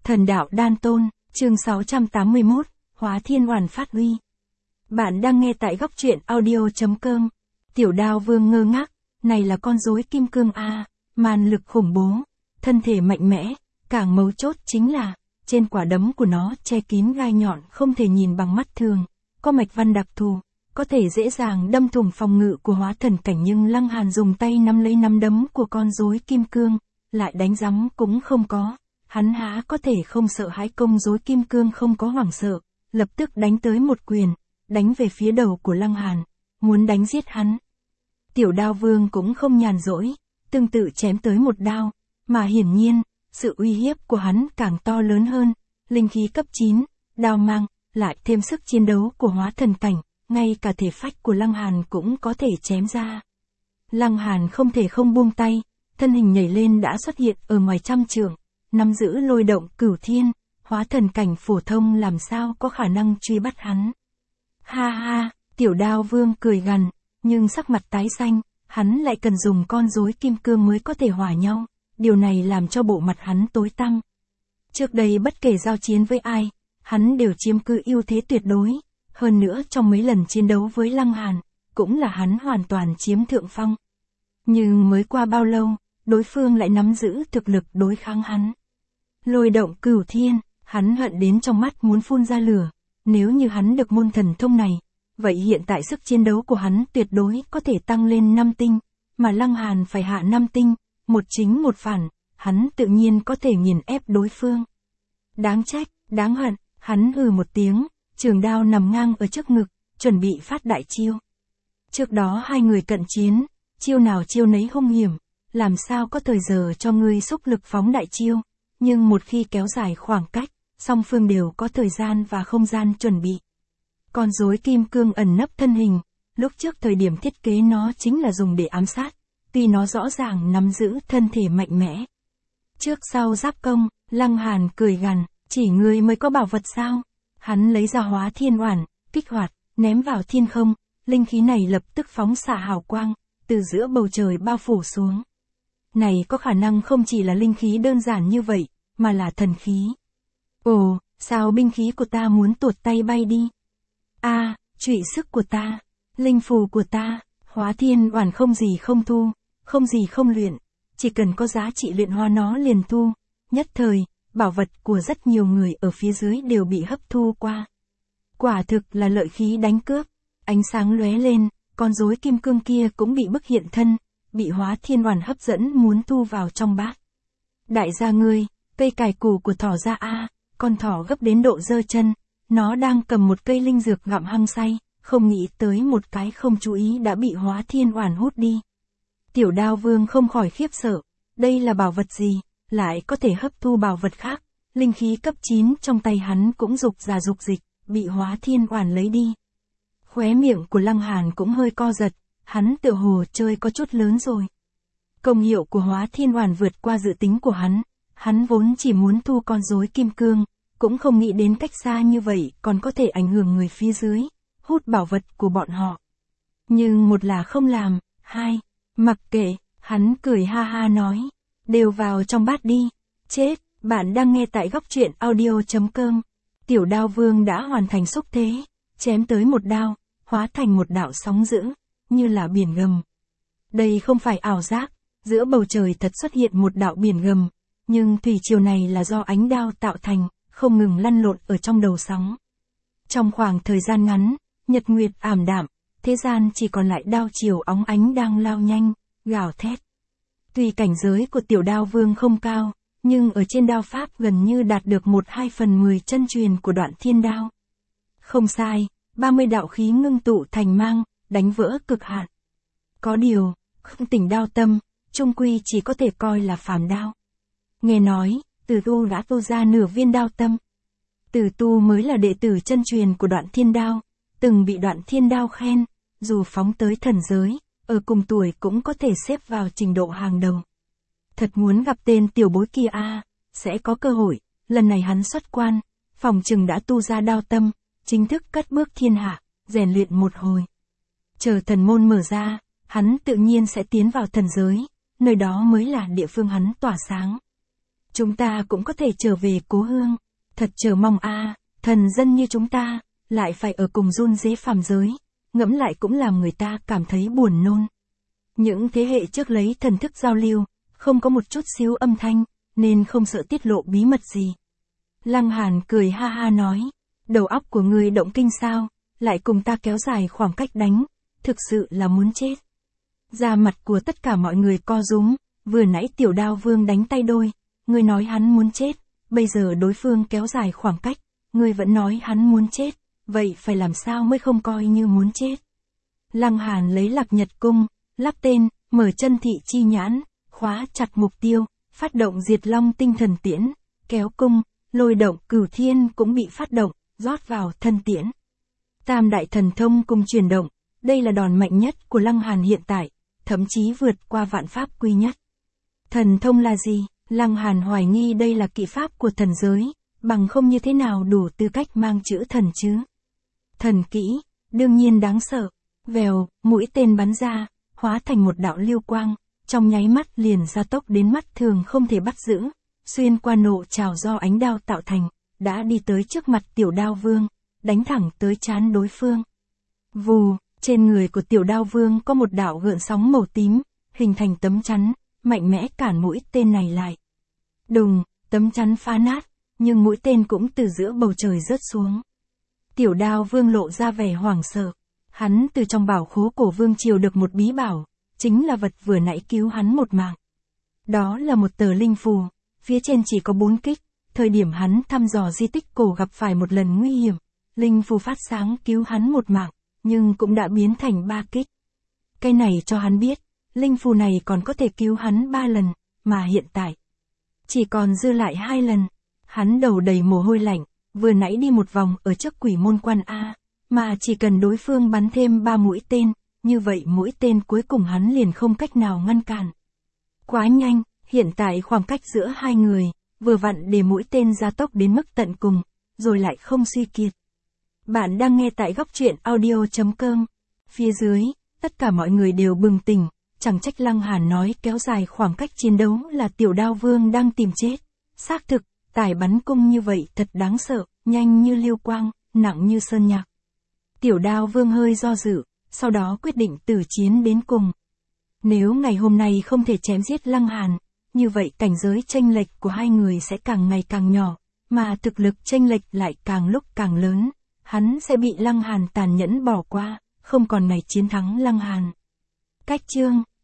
Thần đạo đan tôn, chương 681, Hóa Thiên Oản phát uy. Bạn đang nghe tại góc truyện audio.com. Tiểu Đao Vương ngơ ngác, này là con rối kim cương a, man lực khủng bố, thân thể mạnh mẽ, càng mấu chốt chính là, trên quả đấm của nó che kín gai nhọn không thể nhìn bằng mắt thường, có mạch văn đặc thù, có thể dễ dàng đâm thủng phòng ngự của hóa thần cảnh, nhưng Lăng Hàn dùng tay nắm lấy nắm đấm của con rối kim cương, lại đánh rắm cũng không có. Hắn há có thể không sợ hãi? Công rối kim cương không có hoảng sợ, lập tức đánh tới một quyền, đánh về phía đầu của Lăng Hàn, muốn đánh giết hắn. Tiểu Đao Vương cũng không nhàn rỗi, tương tự chém tới một đao, mà hiển nhiên, sự uy hiếp của hắn càng to lớn hơn, linh khí cấp 9, đao mang, lại thêm sức chiến đấu của hóa thần cảnh, ngay cả thể phách của Lăng Hàn cũng có thể chém ra. Lăng Hàn không thể không buông tay, thân hình nhảy lên đã xuất hiện ở ngoài trăm trượng, nắm giữ lôi động cửu thiên, hóa thần cảnh phổ thông làm sao có khả năng truy bắt hắn. Ha ha, Tiểu Đao Vương cười gằn, nhưng sắc mặt tái xanh, hắn lại cần dùng con rối kim cương mới có thể hòa nhau, điều này làm cho bộ mặt hắn tối tăm. Trước đây bất kể giao chiến với ai, hắn đều chiếm cứ ưu thế tuyệt đối, hơn nữa trong mấy lần chiến đấu với Lăng Hàn, cũng là hắn hoàn toàn chiếm thượng phong. Nhưng mới qua bao lâu, đối phương lại nắm giữ thực lực đối kháng hắn. Lôi động cửu thiên, hắn hận đến trong mắt muốn phun ra lửa, nếu như hắn được môn thần thông này, vậy hiện tại sức chiến đấu của hắn tuyệt đối có thể tăng lên 5 tinh, mà Lăng Hàn phải hạ 5 tinh, một chính một phản, hắn tự nhiên có thể nghiền ép đối phương. Đáng trách, đáng hận, hắn hừ một tiếng, trường đao nằm ngang ở trước ngực, chuẩn bị phát đại chiêu. Trước đó hai người cận chiến, chiêu nào chiêu nấy hung hiểm, làm sao có thời giờ cho ngươi xúc lực phóng đại chiêu, nhưng một khi kéo dài khoảng cách, song phương đều có thời gian và không gian chuẩn bị. Con rối kim cương ẩn nấp thân hình, lúc trước thời điểm thiết kế nó chính là dùng để ám sát, tuy nó rõ ràng nắm giữ thân thể mạnh mẽ. Trước sau giáp công, Lăng Hàn cười gằn, chỉ ngươi mới có bảo vật sao? Hắn lấy ra Hóa Thiên Oản, kích hoạt, ném vào thiên không, linh khí này lập tức phóng xạ hào quang, từ giữa bầu trời bao phủ xuống. Này có khả năng không chỉ là linh khí đơn giản như vậy, mà là thần khí. Ồ, sao binh khí của ta muốn tuột tay bay đi? Trụy sức của ta, linh phù của ta, Hóa Thiên Oản không gì không thu, không gì không luyện, chỉ cần có giá trị luyện hóa nó liền thu. Nhất thời, bảo vật của rất nhiều người ở phía dưới đều bị hấp thu qua. Quả thực là lợi khí đánh cướp, ánh sáng lóe lên, con rối kim cương kia cũng bị bức hiện thân, bị Hóa Thiên Oản hấp dẫn muốn thu vào trong bát. Đại gia ngươi, cây cải củ của thỏ ra a, con thỏ gấp đến độ giơ chân, nó đang cầm một cây linh dược gặm hăng say, không nghĩ tới một cái không chú ý đã bị Hóa Thiên Oản hút đi. Tiểu Đao Vương không khỏi khiếp sợ, đây là bảo vật gì, lại có thể hấp thu bảo vật khác, linh khí cấp 9 trong tay hắn cũng dục ra dục dịch, bị Hóa Thiên Oản lấy đi. Khóe miệng của Lăng Hàn cũng hơi co giật, hắn tựa hồ chơi có chút lớn rồi. Công hiệu của Hóa Thiên Oản vượt qua dự tính của hắn vốn chỉ muốn thu con rối kim cương, cũng không nghĩ đến cách xa như vậy còn có thể ảnh hưởng người phía dưới, hút bảo vật của bọn họ. Nhưng một là không làm, hai, mặc kệ, hắn cười ha ha nói, đều vào trong bát đi, chết, bạn đang nghe tại góc truyện audio.com. Tiểu Đao Vương đã hoàn thành xúc thế, chém tới một đao, hóa thành một đạo sóng dữ, như là biển gầm. Đây không phải ảo giác, giữa bầu trời thật xuất hiện một đạo biển gầm, nhưng thủy triều này là do ánh đao tạo thành, không ngừng lăn lộn ở trong đầu sóng. Trong khoảng thời gian ngắn, nhật nguyệt ảm đạm, thế gian chỉ còn lại đao chiều óng ánh đang lao nhanh, gào thét. Tuy cảnh giới của Tiểu Đao Vương không cao, nhưng ở trên đao pháp gần như đạt được 1/2/10 chân truyền của Đoạn Thiên Đao. Không sai, 30 đạo khí ngưng tụ thành mang, đánh vỡ cực hạn. Có điều, không tỉnh đao tâm, chung quy chỉ có thể coi là phàm đao. Nghe nói, Từ Tu đã tu ra nửa viên đao tâm. Từ Tu mới là đệ tử chân truyền của Đoạn Thiên Đao, từng bị Đoạn Thiên Đao khen, dù phóng tới thần giới, ở cùng tuổi cũng có thể xếp vào trình độ hàng đầu. Thật muốn gặp tên tiểu bối kia sẽ có cơ hội, lần này hắn xuất quan, phòng chừng đã tu ra đao tâm, chính thức cất bước thiên hạ, rèn luyện một hồi. Chờ thần môn mở ra, hắn tự nhiên sẽ tiến vào thần giới, nơi đó mới là địa phương hắn tỏa sáng. Chúng ta cũng có thể trở về cố hương. Thật chờ mong thần dân như chúng ta, lại phải ở cùng run rế phàm giới, ngẫm lại cũng làm người ta cảm thấy buồn nôn. Những thế hệ trước lấy thần thức giao lưu, không có một chút xíu âm thanh, nên không sợ tiết lộ bí mật gì. Lăng Hàn cười ha ha nói, đầu óc của ngươi động kinh sao, lại cùng ta kéo dài khoảng cách đánh, thực sự là muốn chết. Da mặt của tất cả mọi người co rúm, vừa nãy Tiểu Đao Vương đánh tay đôi, ngươi nói hắn muốn chết, bây giờ đối phương kéo dài khoảng cách, ngươi vẫn nói hắn muốn chết, vậy phải làm sao mới không coi như muốn chết. Lăng Hàn lấy Lạc Nhật cung, lắp tên, mở chân thị chi nhãn, khóa chặt mục tiêu, phát động Diệt Long tinh thần tiễn, kéo cung, lôi động Cửu Thiên cũng bị phát động, rót vào thân tiễn. Tam đại thần thông cùng chuyển động, đây là đòn mạnh nhất của Lăng Hàn hiện tại, thậm chí vượt qua vạn pháp quy nhất. Thần thông là gì? Lăng Hàn hoài nghi đây là kỹ pháp của thần giới, bằng không như thế nào đủ tư cách mang chữ thần chứ. Thần kỹ, đương nhiên đáng sợ. Vèo, mũi tên bắn ra, hóa thành một đạo lưu quang, trong nháy mắt liền gia tốc đến mắt thường không thể bắt giữ, xuyên qua nộ trào do ánh đao tạo thành, đã đi tới trước mặt Tiểu Đao Vương, đánh thẳng tới trán đối phương. Vù, trên người của Tiểu Đao Vương có một đạo gợn sóng màu tím, hình thành tấm chắn, mạnh mẽ cản mũi tên này lại. Đùng, tấm chắn phá nát, nhưng mũi tên cũng từ giữa bầu trời rớt xuống. Tiểu Đao Vương lộ ra vẻ hoảng sợ. Hắn từ trong bảo khố cổ vương triều được một bí bảo, chính là vật vừa nãy cứu hắn một mạng. Đó là một tờ linh phù, phía trên chỉ có 4 kích, thời điểm hắn thăm dò di tích cổ gặp phải một lần nguy hiểm, linh phù phát sáng cứu hắn một mạng, nhưng cũng đã biến thành 3 kích. Cái này cho hắn biết, linh phù này còn có thể cứu hắn 3 lần, mà hiện tại chỉ còn dư lại 2 lần. Hắn đầu đầy mồ hôi lạnh, vừa nãy đi một vòng ở trước Quỷ Môn Quan mà chỉ cần đối phương bắn thêm 3 mũi tên, như vậy mũi tên cuối cùng hắn liền không cách nào ngăn cản. Quá nhanh, hiện tại khoảng cách giữa hai người, vừa vặn để mũi tên gia tốc đến mức tận cùng, rồi lại không suy kiệt. Bạn đang nghe tại góc truyện audio.com. Phía dưới, tất cả mọi người đều bừng tỉnh, chẳng trách Lăng Hàn nói kéo dài khoảng cách chiến đấu là Tiểu Đao Vương đang tìm chết. Xác thực, tài bắn cung như vậy thật đáng sợ, nhanh như lưu quang, nặng như sơn nhạc. Tiểu Đao Vương hơi do dự, sau đó quyết định tử chiến đến cùng. Nếu ngày hôm nay không thể chém giết Lăng Hàn, như vậy cảnh giới chênh lệch của hai người sẽ càng ngày càng nhỏ, mà thực lực chênh lệch lại càng lúc càng lớn. Hắn sẽ bị Lăng Hàn tàn nhẫn bỏ qua, không còn ngày chiến thắng Lăng Hàn. Cách chương